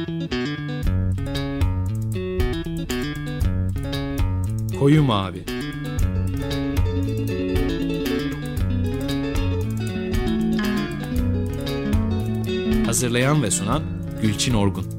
Koyu mavi. Hazırlayan ve sunan Gülçin Orgun.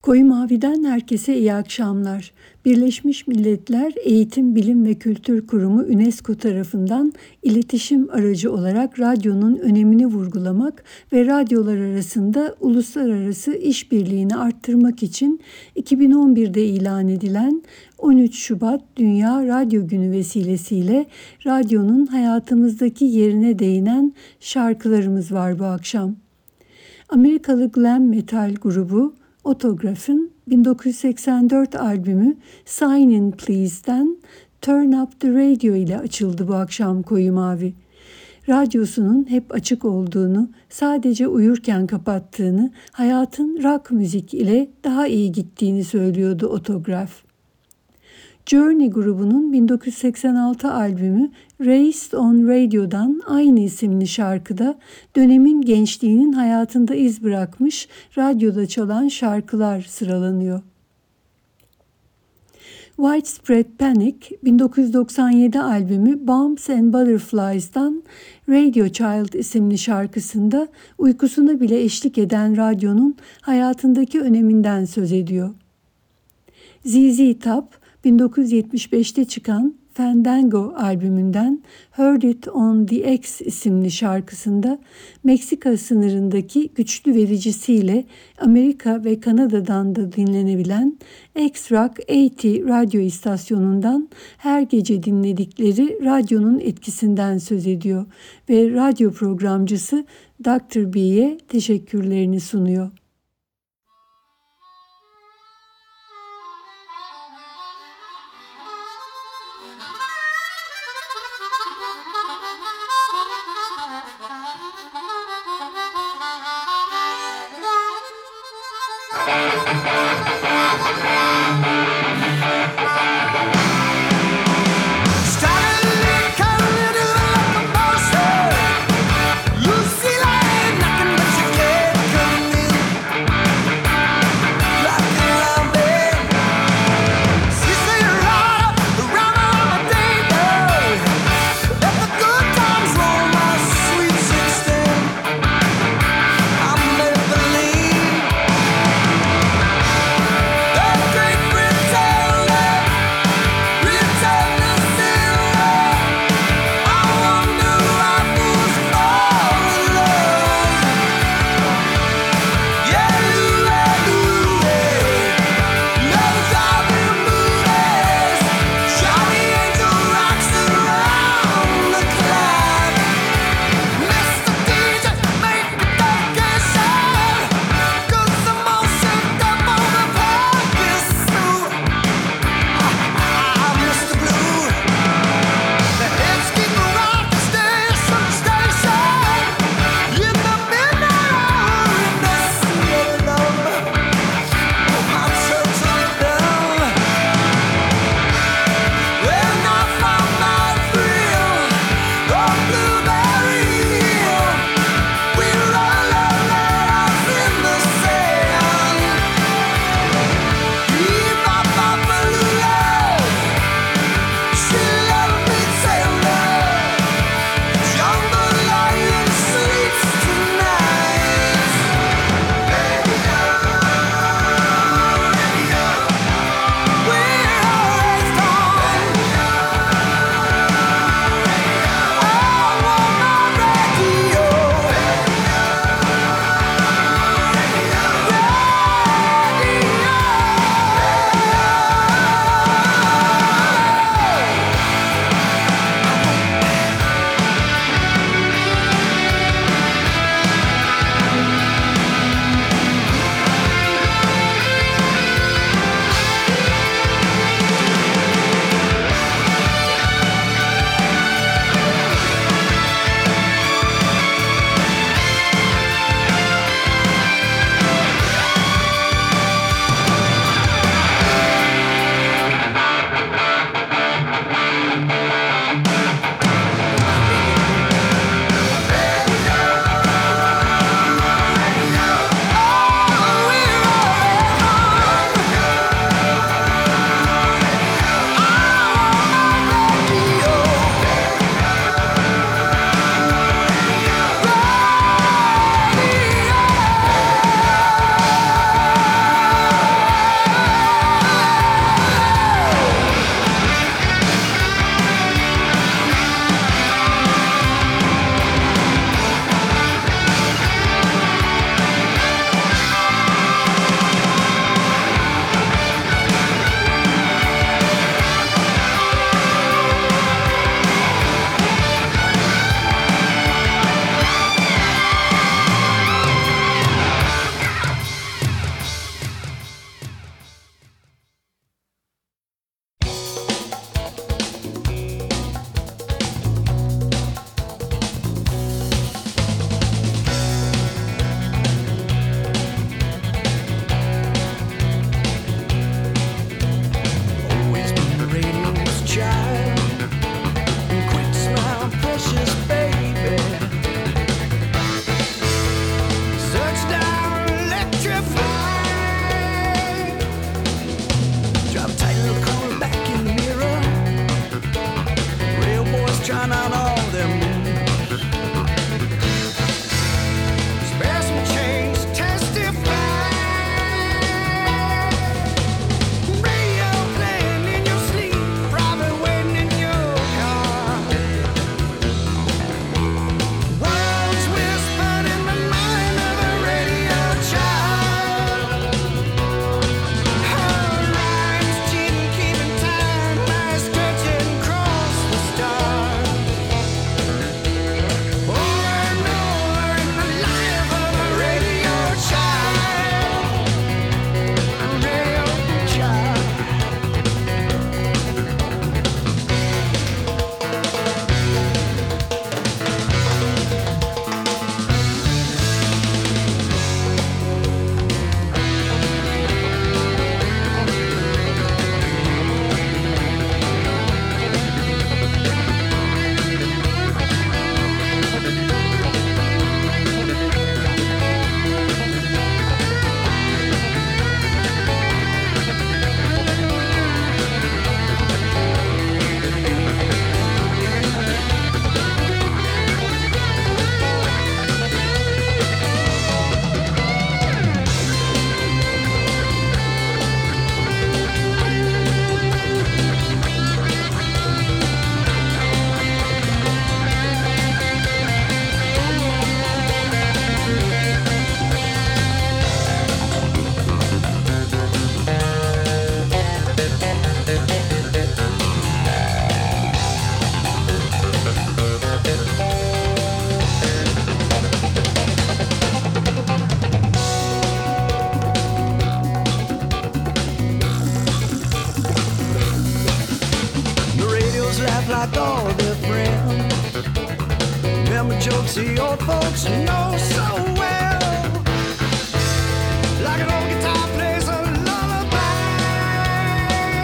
Koyu Mavi'den herkese iyi akşamlar. Birleşmiş Milletler Eğitim, Bilim ve Kültür Kurumu UNESCO tarafından iletişim aracı olarak radyonun önemini vurgulamak ve radyolar arasında uluslararası işbirliğini arttırmak için 2011'de ilan edilen 13 Şubat Dünya Radyo Günü vesilesiyle radyonun hayatımızdaki yerine değinen şarkılarımız var bu akşam. Amerikalı glam metal grubu Autograph'ın 1984 albümü Sign In Please'den Turn Up The Radio ile açıldı bu akşam Koyu Mavi. Radyosunun hep açık olduğunu, sadece uyurken kapattığını, hayatın rock müzik ile daha iyi gittiğini söylüyordu Autograph. Journey grubunun 1986 albümü Raised on Radio'dan aynı isimli şarkıda dönemin gençliğinin hayatında iz bırakmış radyoda çalan şarkılar sıralanıyor. Widespread Panic 1997 albümü Bombs and Butterflies'dan Radio Child isimli şarkısında uykusuna bile eşlik eden radyonun hayatındaki öneminden söz ediyor. ZZ Top 1975'te çıkan Fandango albümünden Heard It on the X isimli şarkısında Meksika sınırındaki güçlü vericisiyle Amerika ve Kanada'dan da dinlenebilen X-Rock 80 radyo istasyonundan her gece dinledikleri radyonun etkisinden söz ediyor ve radyo programcısı Dr. B'ye teşekkürlerini sunuyor. just trying out all them moves. Spare some change, testify. Radio playing in your sleep, private waiting in your car. Words whispered in the mind of a radio child. Her rhymes cheating, keeping time, eyes stretching across the stars. Over and over in the life of a radio child. Radio child. The radios laugh like all their friends. Remember jokes the old folks know so well. Like an old guitar plays a lullaby.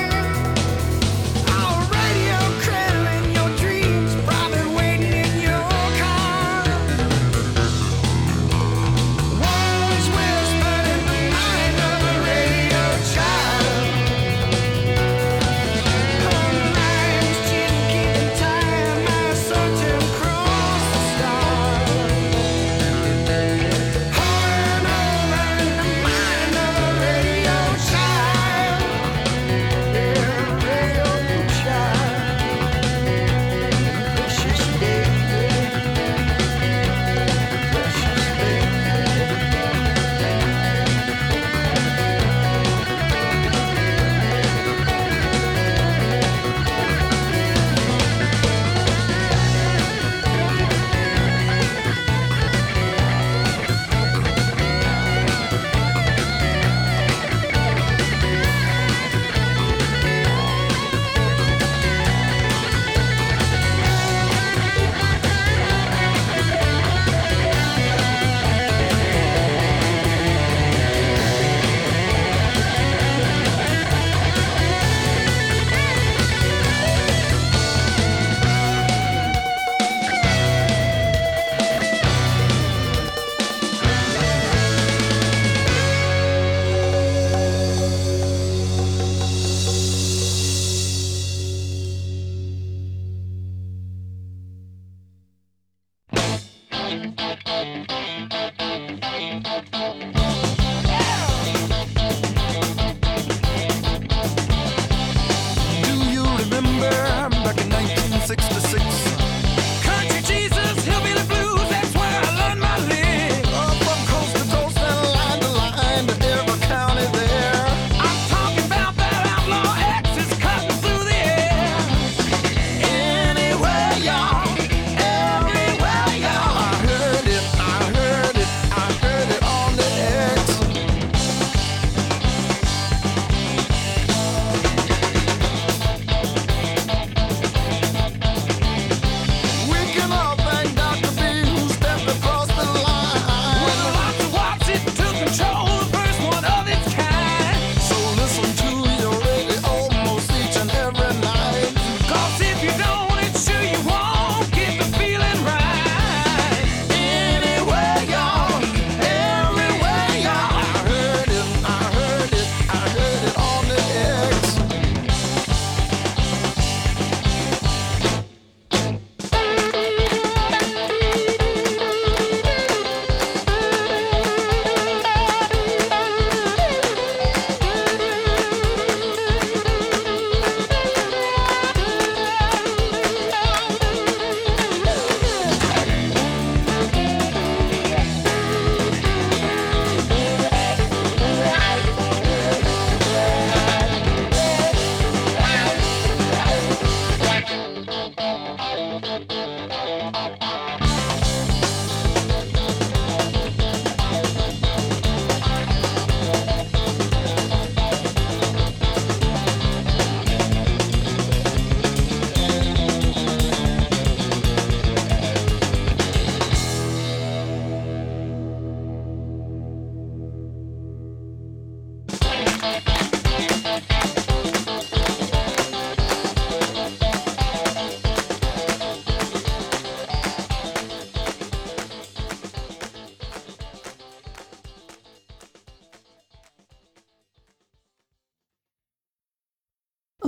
Our radio cradling your dreams, private waiting in your car. Words whispered in the mind of a radio child. Her lines cheating, keeping time, eyes searching across the stars. Over and over in the mind of a radio child. Yeah, radio child. Precious baby. Precious baby. Do you remember back in 1966? Country Jesus, hillbilly blues, that's where I learned my lick. From coast to coast and line to line to every county there. I'm talking about that outlaw X's cutting through the air. Anywhere, y'all, everywhere, y'all. I heard it, I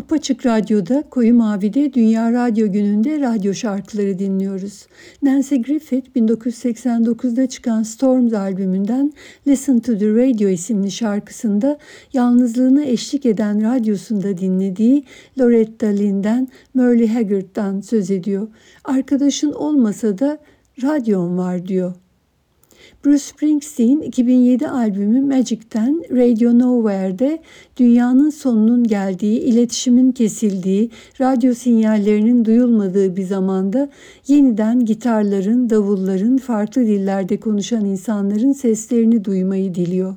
Apaçık Radyo'da, Koyu Mavi'de Dünya Radyo Günü'nde radyo şarkıları dinliyoruz. Nancy Griffith 1989'da çıkan Storms albümünden Listen to the Radio isimli şarkısında yalnızlığına eşlik eden radyosunda dinlediği Loretta Lynn'den, Merle Haggard'dan söz ediyor. Arkadaşın olmasa da radyon var diyor. Bruce Springsteen 2007 albümü Magic'ten Radio Nowhere'de dünyanın sonunun geldiği, iletişimin kesildiği, radyo sinyallerinin duyulmadığı bir zamanda yeniden gitarların, davulların, farklı dillerde konuşan insanların seslerini duymayı diliyor.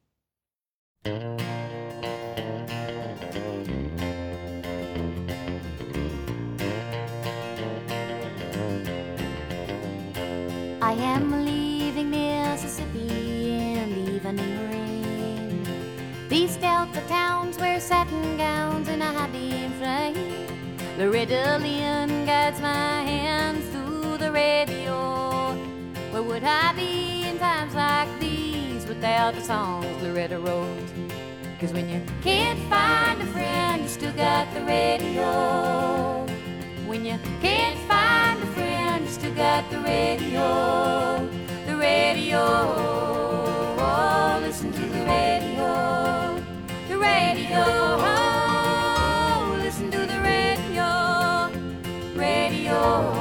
I am leaving Mississippi in the evening rain. These Delta towns wear satin gowns and a high beam flame. Loretta Lynn guides my hands through the radio. Where would I be in times like these without the songs Loretta wrote? 'Cause when you can't find a friend, you still got the radio. When you can't find a friend, you still got the radio. The radio, oh, listen to the radio. The radio, oh, listen to the radio. Radio,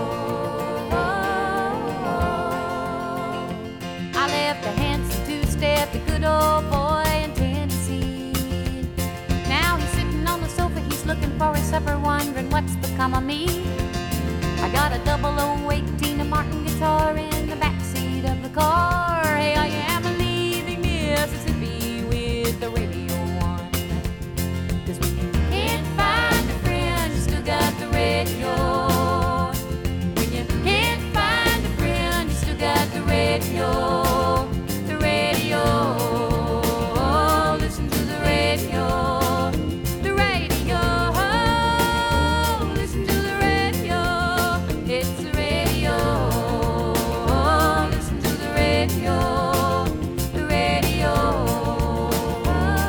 oh. I left a handsome two-step, the good old boy in Tennessee. Now he's sitting on the sofa, he's looking for his supper, wondering what's become of me. I got a 0008 Tina Martin guitar in the backseat of the car. Hey, I am leaving Mississippi with the radio on. 'Cause when you can't find a friend, you still got the radio. When you can't find a friend, you still got the radio. The radio, oh, listen to the radio. The radio, oh, listen to the radio. It's the radio, oh, listen to the radio. The radio, oh.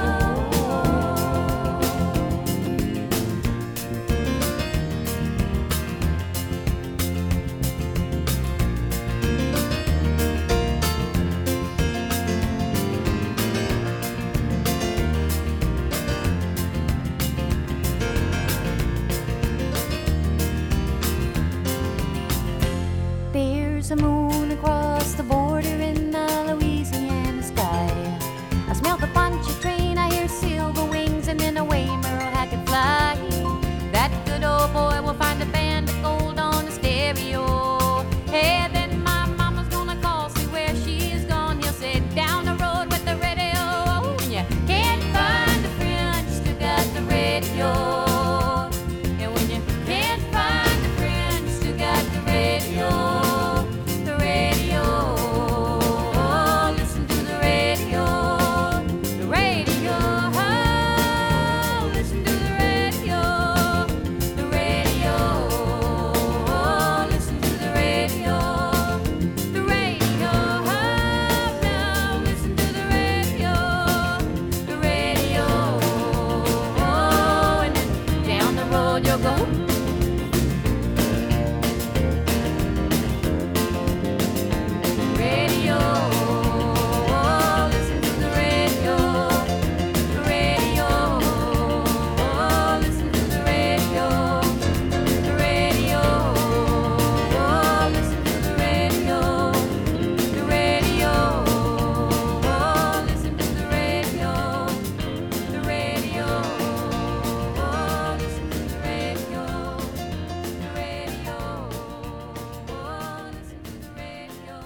There's a moon across the border in the Louisiana sky. I smell the punchy train, I hear silver wings, and then away Merle Haggard fly. That good old boy will find a band of gold on the stereo. Hey, then my mama's gonna call, see where she is gone. He'll sit down the road with the radio. When you can't find a friend, you still got the radio. And when you can't find a friend, you still got the radio. The radio, oh, listen to the radio. The radio, oh, listen to the radio. The radio, oh, listen to the radio. The radio, oh, now listen to the radio. The radio, oh, and then down the road you'll go. Radio, oh, listen to the radio. The radio, oh, listen to the radio. The radio, oh, listen to the radio. The radio, oh, listen to the radio. The radio, oh, listen to the radio. The radio, oh, listen to the radio.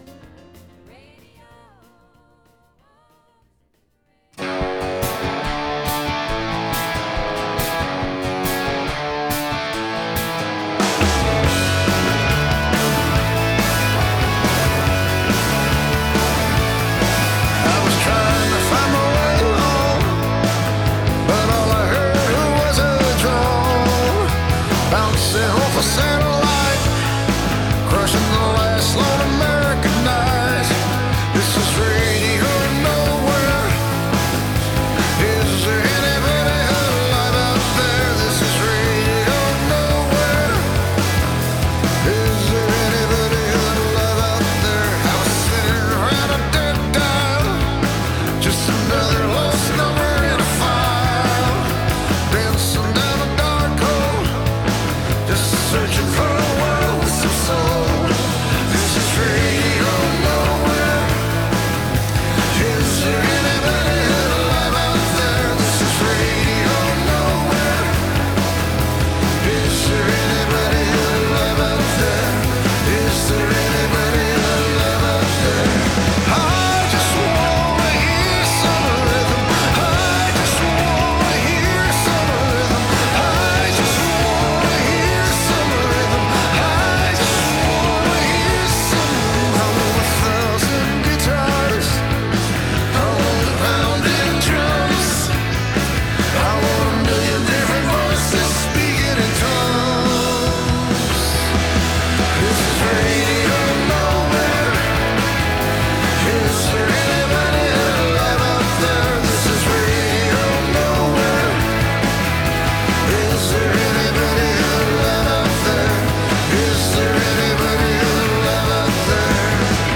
I was trying to find my way home, but all I heard was a drone bouncing off a satellite, crushing the last lone American night. This is radio nowhere. Is there anybody alive out there? This of soul. This is radio nowhere. Is there anybody alive out there? This is radio nowhere. Is there anybody alive out there? Is there anybody alive out there? I just wanna hear some rhythm. I just wanna hear some rhythm. I just wanna hear some rhythm. I just wanna hear some rhythm. I want 1,000 guitars. I want a pounding drums. I want a million different voices speaking in tongues. This is radio nowhere. Is there anybody alive out there? This is radio nowhere. Is there anybody alive out there? Is there anybody alive out there?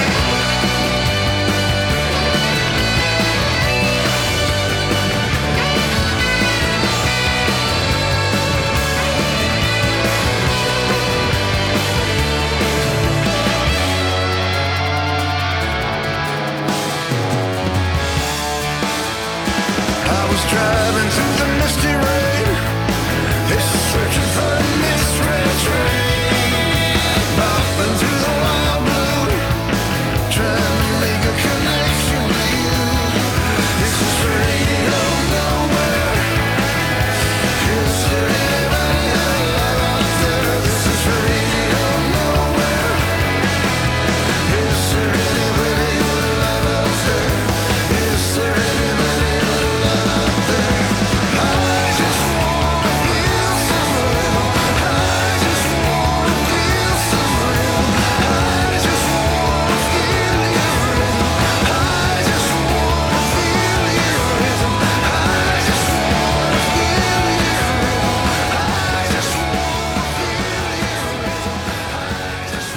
I was driving through the misty rain, searching for a misread train, bopping through the wild blue, trying to make a connection with you. This is radio nowhere. Is there anybody alive out there? This is radio nowhere. Is there anybody alive out there? Is there anybody alive out there? I just wanna feel some rhythm. I just wanna feel some rhythm. I just wanna feel your rhythm. I just wanna feel your rhythm. I just wanna feel your rhythm. I just wanna feel your rhythm. I just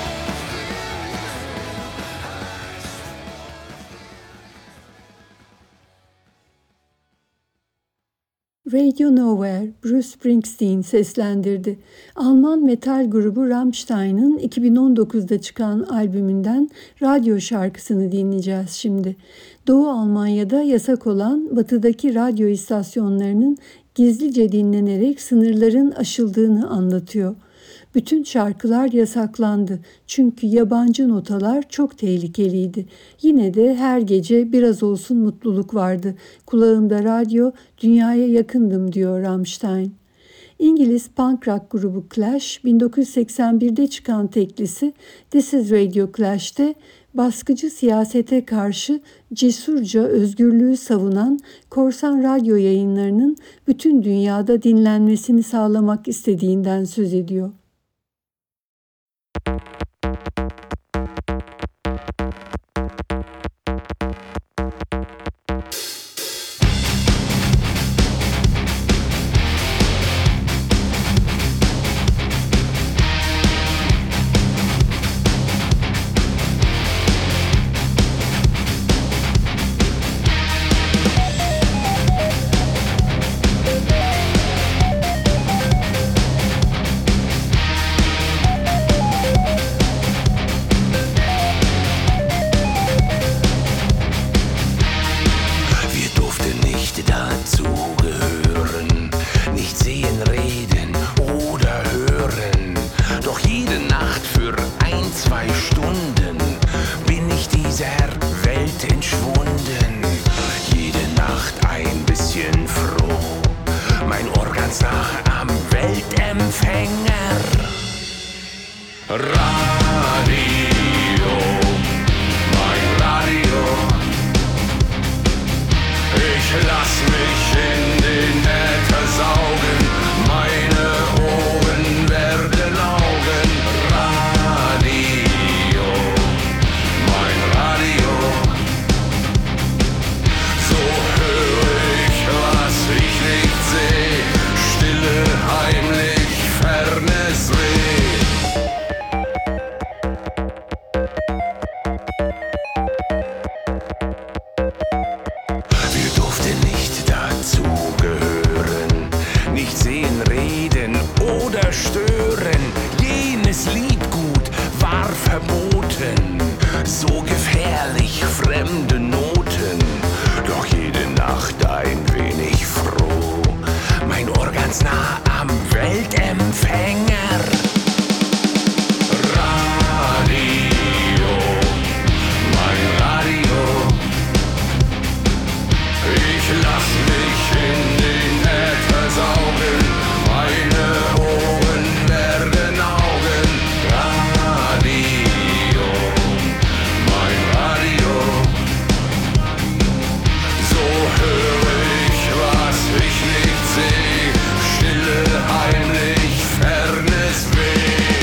Radio Nowhere, Bruce Springsteen seslendirdi. Alman metal grubu Rammstein'ın 2019'da çıkan albümünden radyo şarkısını dinleyeceğiz şimdi. Doğu Almanya'da yasak olan batıdaki radyo istasyonlarının gizlice dinlenerek sınırların aşıldığını anlatıyor. Bütün şarkılar yasaklandı çünkü yabancı notalar çok tehlikeliydi. Yine de her gece biraz olsun mutluluk vardı. Kulağımda radyo, dünyaya yakındım diyor Rammstein. İngiliz punk rock grubu Clash, 1981'de çıkan teklisi This Is Radio Clash'te baskıcı siyasete karşı cesurca özgürlüğü savunan korsan radyo yayınlarının bütün dünyada dinlenmesini sağlamak istediğinden söz ediyor. jedes Lied gut, war verboten. So gefährlich fremde Noten, doch jede Nacht ein wenig froh. Mein Ohr ganz nah am Weltempfänger. Radio, mein Radio. Ich lass mich in den Äther saugen, meine Ohren werden Augen. Radio, mein Radio. So höre ich, was ich nicht seh, stille, heimlich, fernes Weh.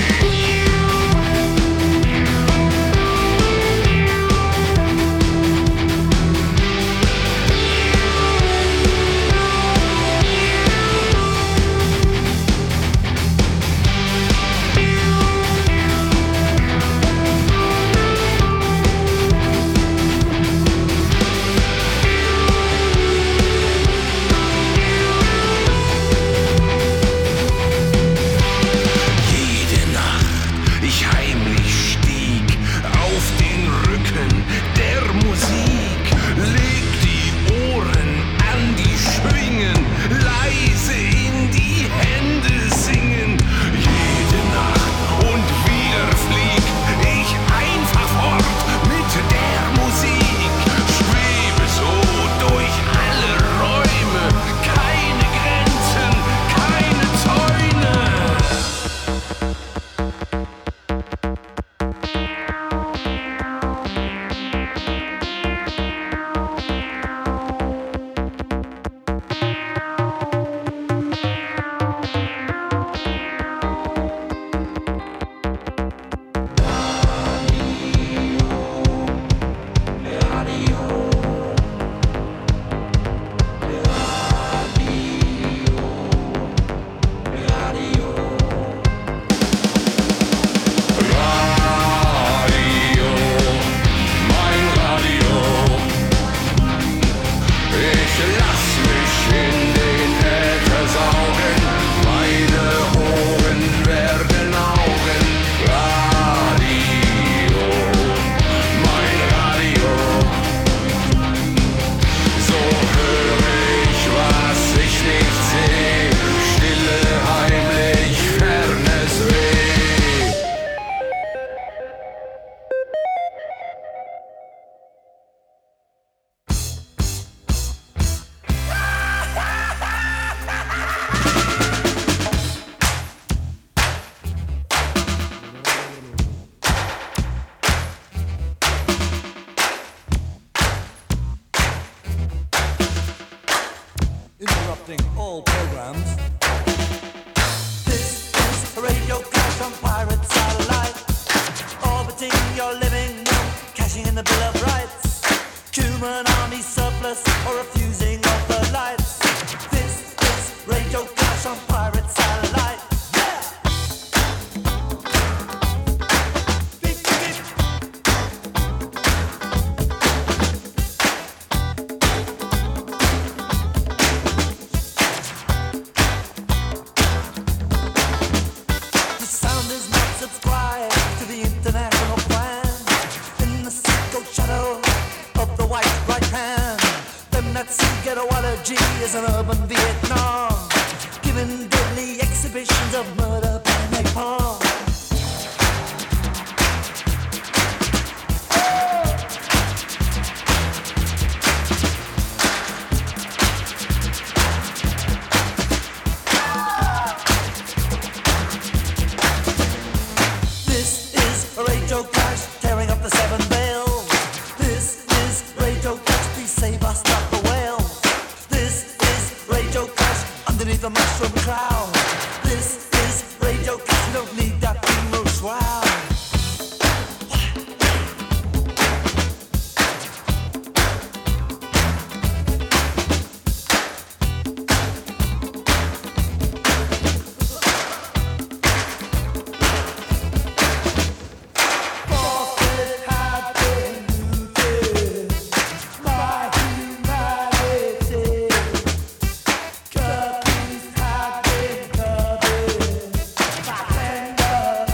Jede Nacht ich heimlich stieg auf den Rücken der Musik, leg die Ohren an die Schwingen, leise in die Hände singen. Jede Nacht und wieder flieg ich einfach fort mit der Musik, schwebe so durch alle Räume, keine Grenzen, keine Zäune. Radio, mein Radio. Ich lass mich in den Äther saugen, meine Ohren werden Augen. Radio, mein Radio. So höre ich, was ich nicht seh, stille, heimlich, fernes Weh. Interrupting all programs. This is Radio Clash on Pirate Satellite. Orbiting your living room, cashing in the Bill of Rights. Human army surplus or refusing of the lights. This is Radio Clash on Pirate Satellite. Yeah! Beep, beep, beep. The sound is not subscribed to the international plan. In the secret shadow of the white right hand, them that see ghettoology is an urban Vietnam, giving deadly exhibitions of murder by napalm. This is Radio Clash, tearing up the seven veils. This is Radio Clash, please save us, stop the whale. This is Radio Clash, underneath the mushroom cloud. This is Radio Clash, you don't need that funeral shroud. Forfeit had been looted by humanity. Copies had been covered by tender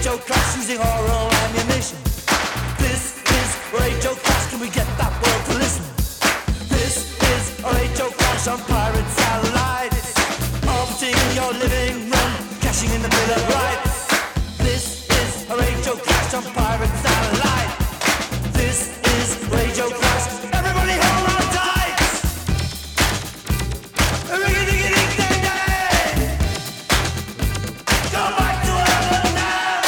radio clash using oral ammunition. This is radio clash, can we get that world to listen? This is a radio clash on pirate satellites, orbiting in your living room, cashing in the Bill of Rights. This is a radio clash on pirate satellite. This is radio clash. Everybody hold on tight. Ring-a-ding-a-ding-ding-ding. Go back to heaven now.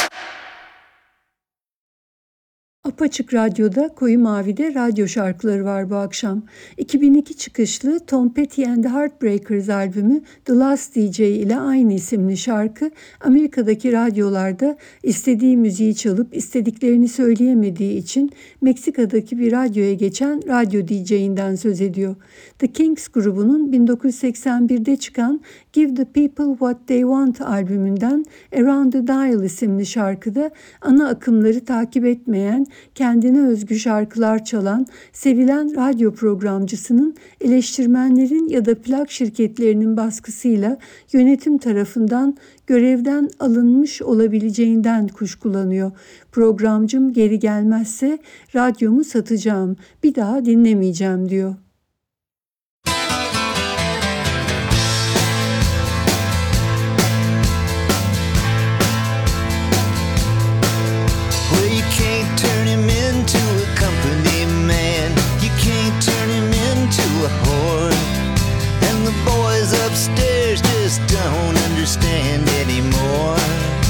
Apaçık Radyo'da Koyu Mavi'de radyo şarkıları var bu akşam. 2002 çıkışlı Tom Petty and the Heartbreakers albümü The Last DJ ile aynı isimli şarkı Amerika'daki radyolarda istediği müziği çalıp istediklerini söyleyemediği için Meksika'daki bir radyoya geçen radyo DJ'inden söz ediyor. The Kinks grubunun 1981'de çıkan Give the People What They Want albümünden Around the Dial isimli şarkıda ana akımları takip etmeyen, kendine özgü şarkılar çalan, sevilen radyo programcısının eleştirmenlerin ya da plak şirketlerinin baskısıyla yönetim tarafından görevden alınmış olabileceğinden kuşkulanıyor. Programcım geri gelmezse radyomu satacağım, bir daha dinlemeyeceğim diyor. Well, you can't turn him into a company man. You can't turn him into a whore. And the boys upstairs just don't understand anymore.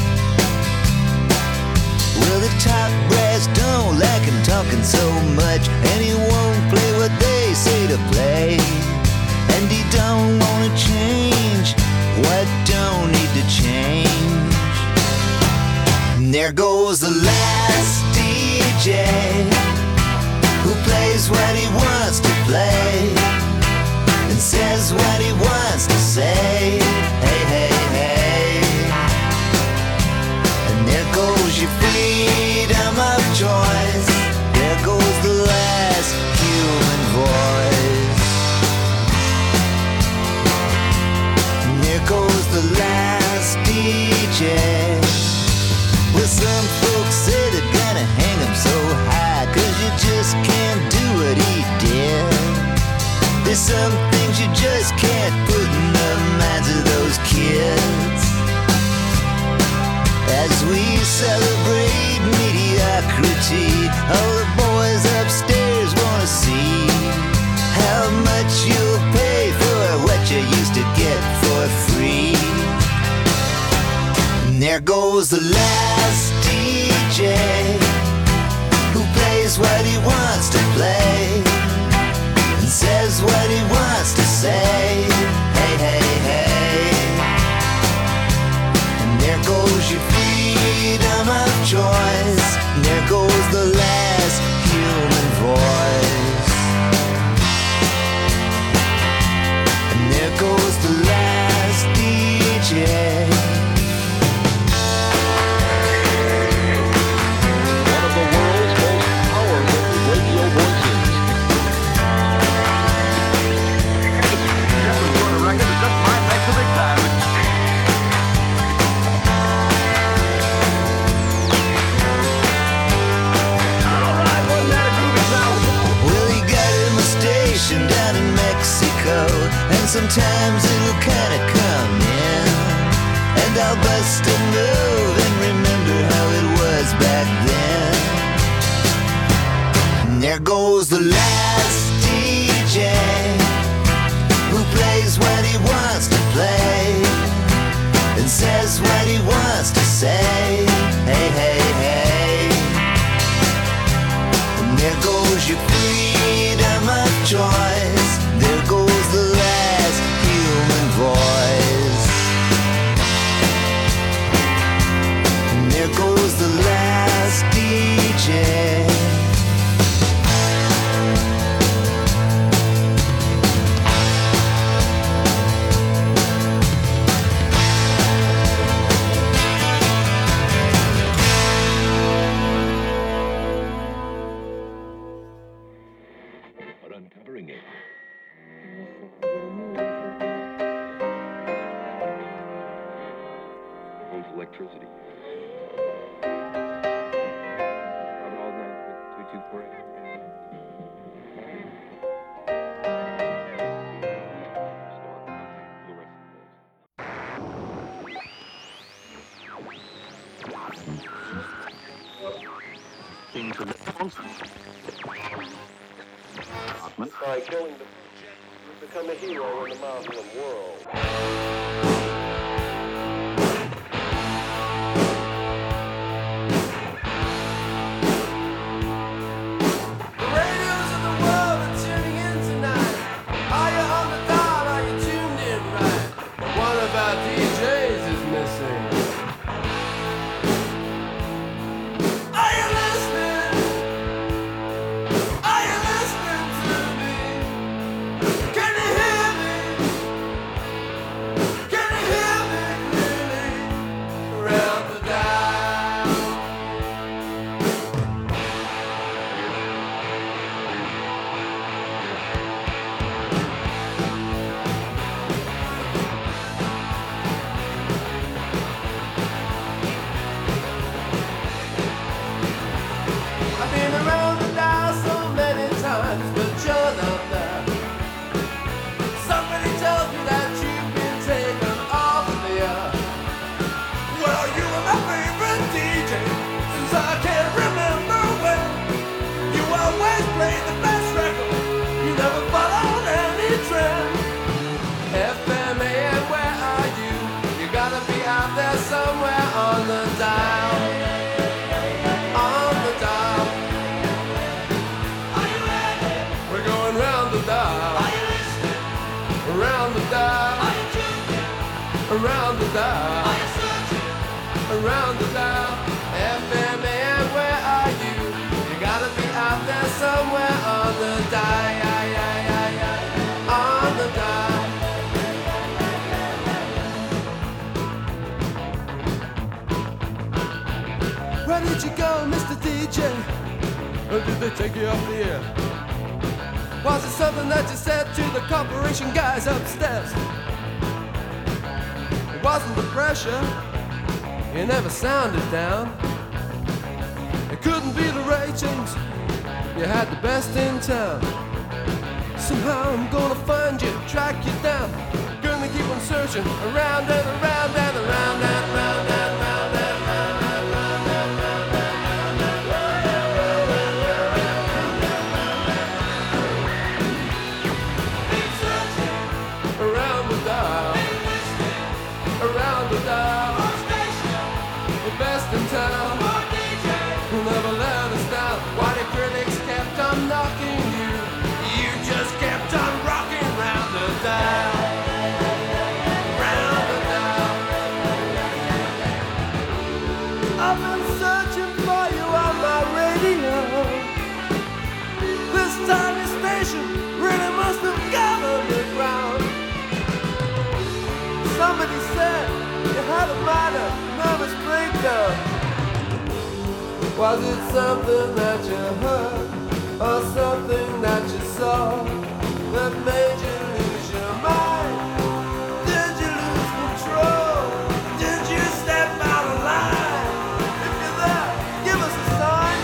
Well, the top brass don't like him talking so much, and he won't play what they say to play. And he don't wanna change what don't need to change. And there goes the last DJ who plays what he wants to play and says what he wants to say. Hey, hey, hey. And there goes your freedom of choice. There goes the last human voice. And there goes the last DJ. Well, some folks say they're gonna hang him so high 'cause you just can't do what he did. There's some things you just can't put in the minds of those kids. As we celebrate mediocrity, all the boys upstairs wanna see how much you'll pay for what you used to get for free. And there goes the last DJ who plays what he wants to play and says what he wants to say. Hey, hey, hey. And there goes your freedom of choice. And there goes the last human voice. And there goes the last DJ. One of the world's most powerful radio voices. Just for the record, it just might make the big time. Alright, wasn't that a groovy sound? Well, he got him a station down in Mexico, and sometimes it'll kinda come in, and I'll bust a move and remember how it was back then. And there goes the last DJ who plays what he wants to play and says what he wants to say. Hey, hey, hey. And there goes your freedom of choice. There goes the last human voice. And there goes the last DJ. By killing the become a hero in the Muslim world. The radios of the world are tuning in tonight. Are you on the dial? Are you tuned in right? But one of our DJs is missing. Are you listening? Are you listening to me? Can you hear me? Can you hear me clearly? Around the dial. I've been around the dial so many times, but you're not there. Somebody tells me that you've been taken off the air. Well, you were my favorite DJ since I can't remember when. You always played the best record. You never followed any trend. FM, AM, where are you? You gotta be out there somewhere on the dial. On the dial. Are you ready? We're going round the dial. Are you listening? Around the dial. Are you tuning? Around the dial. Are you searching? Around the dial. FM, AM, where are you? You gotta be out there somewhere on the dial. On the dial. Where did you go, Mr. DJ? Or did they take you off the air? Was it something that you said to the corporation guys upstairs? It wasn't the pressure. You never sounded down. It couldn't be the ratings. You had the best in town. Somehow I'm gonna find you, track you down. Gonna keep on searching around and around and around and around and around and around and around and around and around. Around the dial. Around the dial. The best in town. Will never let us down. Why the critics kept on knocking you? You just kept on rocking round the dial. Round the dial. I've been searching for you on my radio. This tiny station really must have got underground. Somebody said you had a minor nervous breakdown. Was it something that you heard or something that you saw that made you lose your mind? Did you lose control? Did you step out of line? If you're there, give us a sign.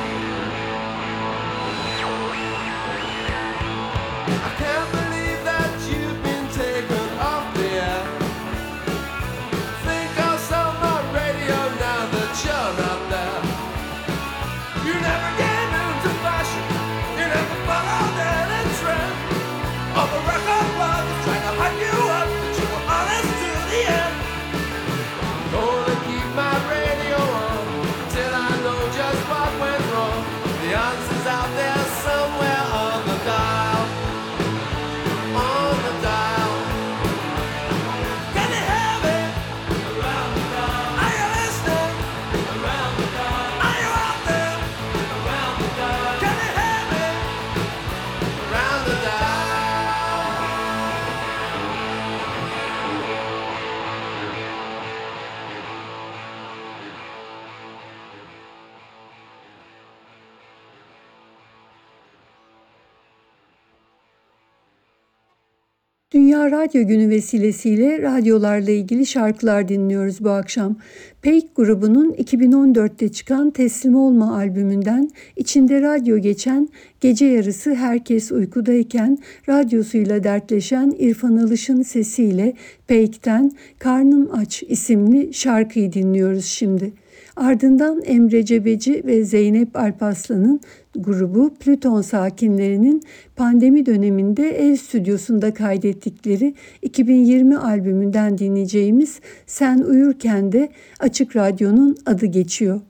I can't believe that you've been taken off the air. Think I saw my radio now that you're not there. You never gave into fashion. You never followed any trend. All the record was trying to hype you up, but you were honest to the end. Gonna keep my radio on till I know just what went wrong. The answer's out there somewhere on the dial. On the dial. Can you hear me? Around the dial. Are you listening? Around the dial. Are you out there? Around the dial. Can you hear me? Around the dial. Dünya Radyo Günü vesilesiyle radyolarla ilgili şarkılar dinliyoruz bu akşam. Peik grubunun 2014'te çıkan Teslim Olma albümünden içinde radyo geçen, gece yarısı herkes uykudayken radyosuyla dertleşen İrfan Alış'ın sesiyle Peik'ten Karnım Aç isimli şarkıyı dinliyoruz şimdi. Ardından Emre Cebeci ve Zeynep Alparslan'ın grubu Plüton sakinlerinin pandemi döneminde ev stüdyosunda kaydettikleri 2020 albümünden dinleyeceğimiz Sen Uyurken de Açık Radyo'nun adı geçiyor.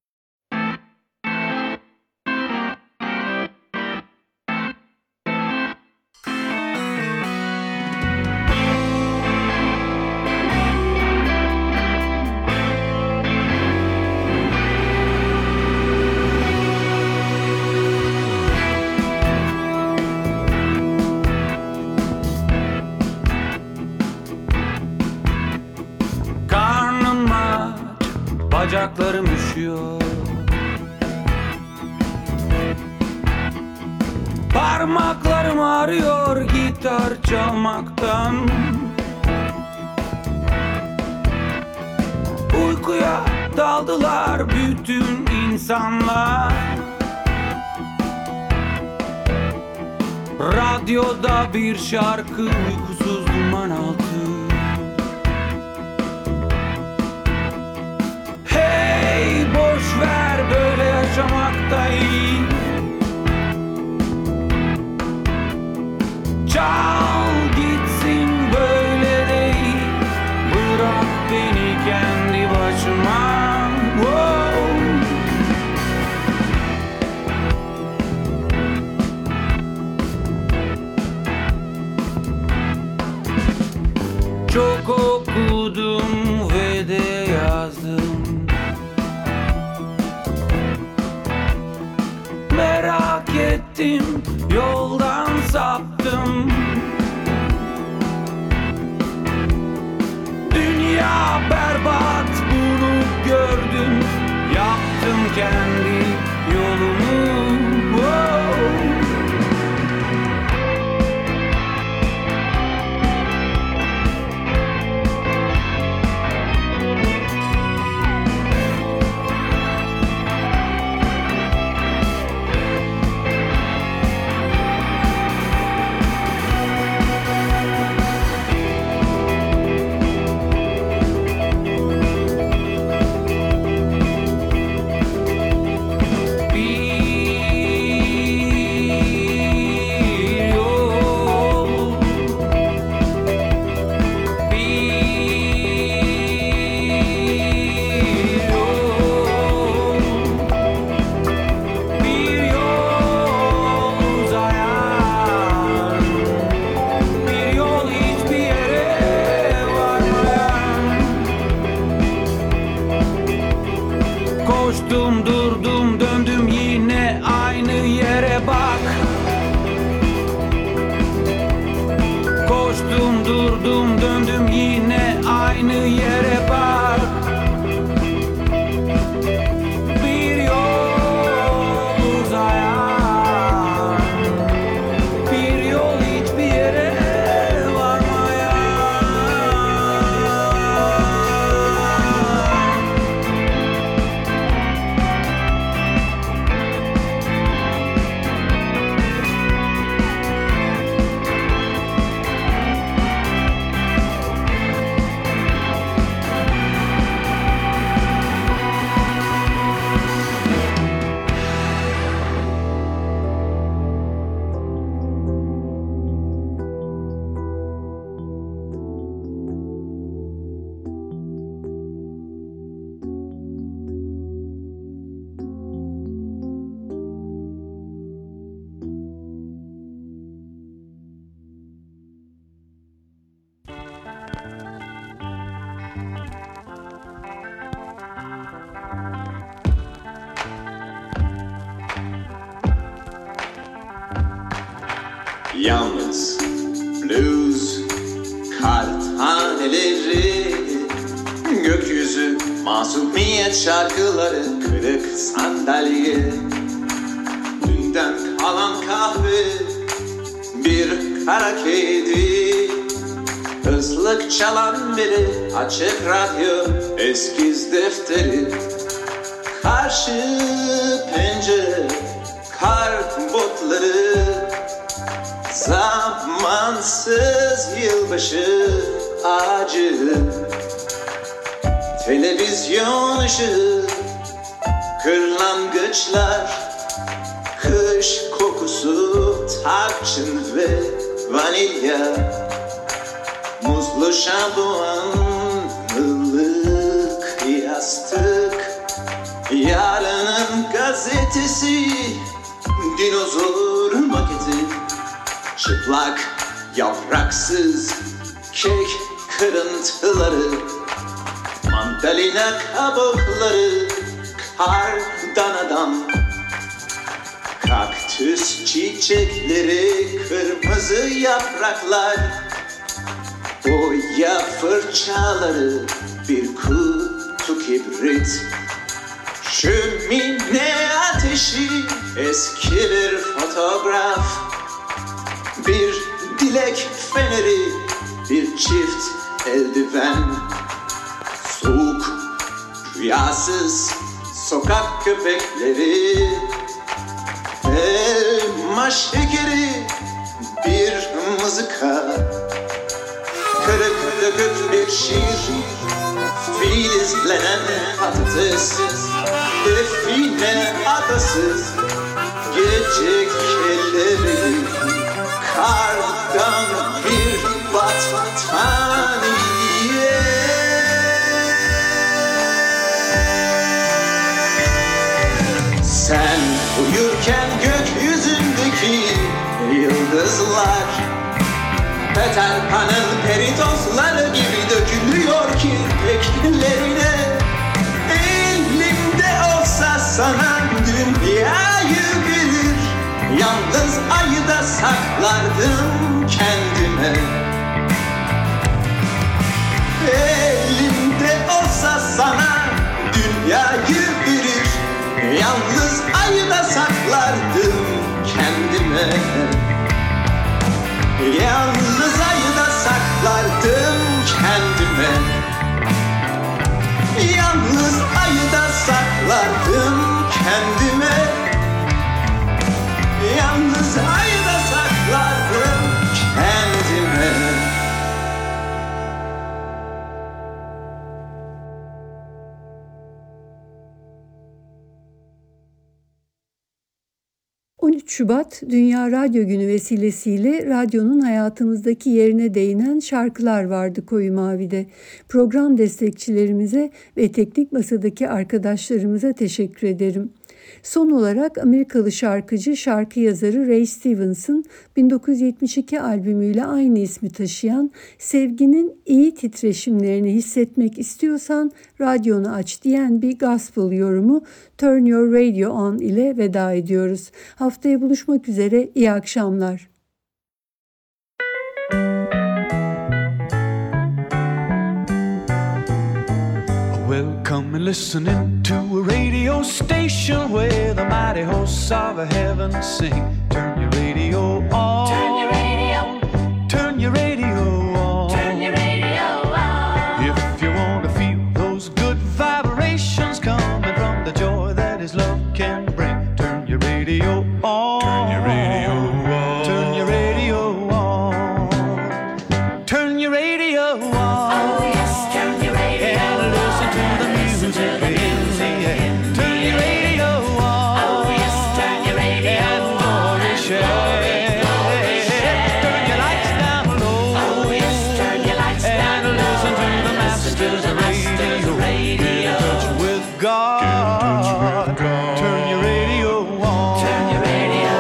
Bacaklarım üşüyor, parmaklarım ağrıyor gitar çalmaktan. Uykuya daldılar bütün insanlar. Radyoda bir şarkı, uykusuz duman altı. Hey, boş ver, böyle yaşamak da iyi. Çal gitsin, böyle değil. Bırak beni kendi başıma. Wow. Çok okudum ve de yazdım. Merak ettim, yoldan saptım. Dünya berbat, bunu gördüm. Yaptım kendi yolumu. Wow. Koştum durdum döndüm yine aynı yere bak. Koştum durdum döndüm yine aynı yere bak. Bir yol uzayan, bir yol hiçbir yere varmayan. Yalnız blues kar taneleri, gökyüzü masumiyet şarkıları, kırık sandalye, dünden kalan kahve, bir kara kedi, ıslık çalan biri, açık radyo, eskiz defteri, karşı pencere, kart botları, zamansız yılbaşı ağacı, televizyon ışığı, kırlangıçlar, kış kokusu, tarçın ve vanilya, muzlu şampuan, ılık yastık, yarının gazetesi, dinozor maketi, çıplak yapraksız kek kırıntıları, mandalina kabukları, kardan adam, kaktüs çiçekleri, kırmızı yapraklar, boya fırçaları, bir kutu kibrit, şömine ateşi, eski bir fotoğraf, bir dilek feneri, bir çift eldiven, soğuk, rüyasız sokak köpekleri, elma şekeri, bir mızıka, kırık dökük bir şiir, filizlenen patates, define adası, gece kelleri, kardan bir battaniye. Sen uyurken gökyüzündeki yıldızlar Peter Pan'ın peritozları gibi dökülüyor kirpiklerine. Elimde olsa sana dünyayı verir, yalnız ayı da saklardım kendime. Elimde olsa sana dünyayı verir, yalnız ayı da saklardım kendime. Yalnız ayı da saklardım kendime. Yalnız ayı da saklardım kendime. Yalnız ayı da saklardım kendime. 13 Şubat Dünya Radyo Günü vesilesiyle radyonun hayatımızdaki yerine değinen şarkılar vardı Koyu Mavi'de. Program destekçilerimize ve teknik masadaki arkadaşlarımıza teşekkür ederim. Son olarak Amerikalı şarkıcı, şarkı yazarı Ray Stevens'ın 1972 albümüyle aynı ismi taşıyan Sevginin iyi titreşimlerini hissetmek istiyorsan radyonu aç diyen bir gospel yorumu Turn Your Radio On ile veda ediyoruz. Haftaya buluşmak üzere, iyi akşamlar. Welcome and listening to a radio station where the mighty hosts of heaven sing. Turn your radio on. Turn your radio. Turn your radio on. Turn your radio on. If you want to feel those good vibrations coming from the joy that His love can bring, turn your radio on. Turn your radio on. Turn your radio on. Turn your radio on. Oh yes, turn your radio on. And listen to the music in the air. Turn your radio on. Oh yes, turn your radio And on. glory share. Turn your lights down low. Oh yes, turn your lights down And low. listen to the Master's radio. Get in touch with God. Turn your radio on. Turn your radio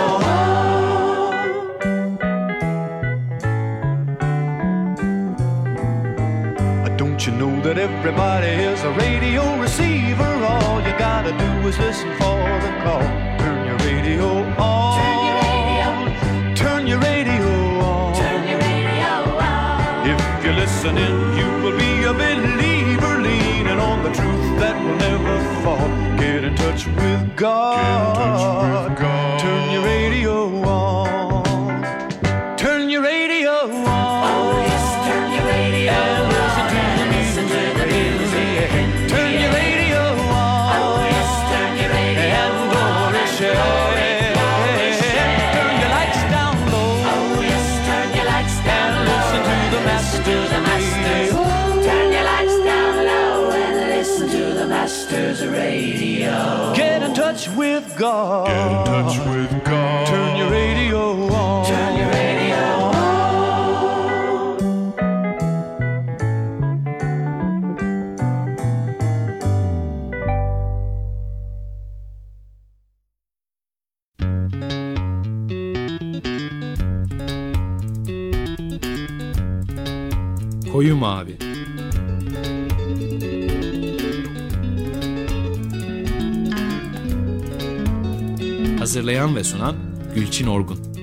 Don't you know that everybody is a radio receiver? All you gotta do is listen for the call. Turn your radio on. Turn your radio. Turn your radio on. Turn your radio on. If you're listening, you will be a believer, leaning on the truth that will never fall. Get in touch with God. Turn your radio on. Turn your radio on. Oh yes, turn your radio And listen to the music in the air. Turn your radio on. Oh yes, turn your radio And glory share. Turn your lights down low. Oh yes, turn your lights down And low. listen to the Master's radio. Turn your lights down low and listen to the Master's radio. Get touch with God. Get in touch with God. Turn your radio on. Turn your radio on. Koyu mavi. Hazırlayan ve sunan Gülçin Orgun.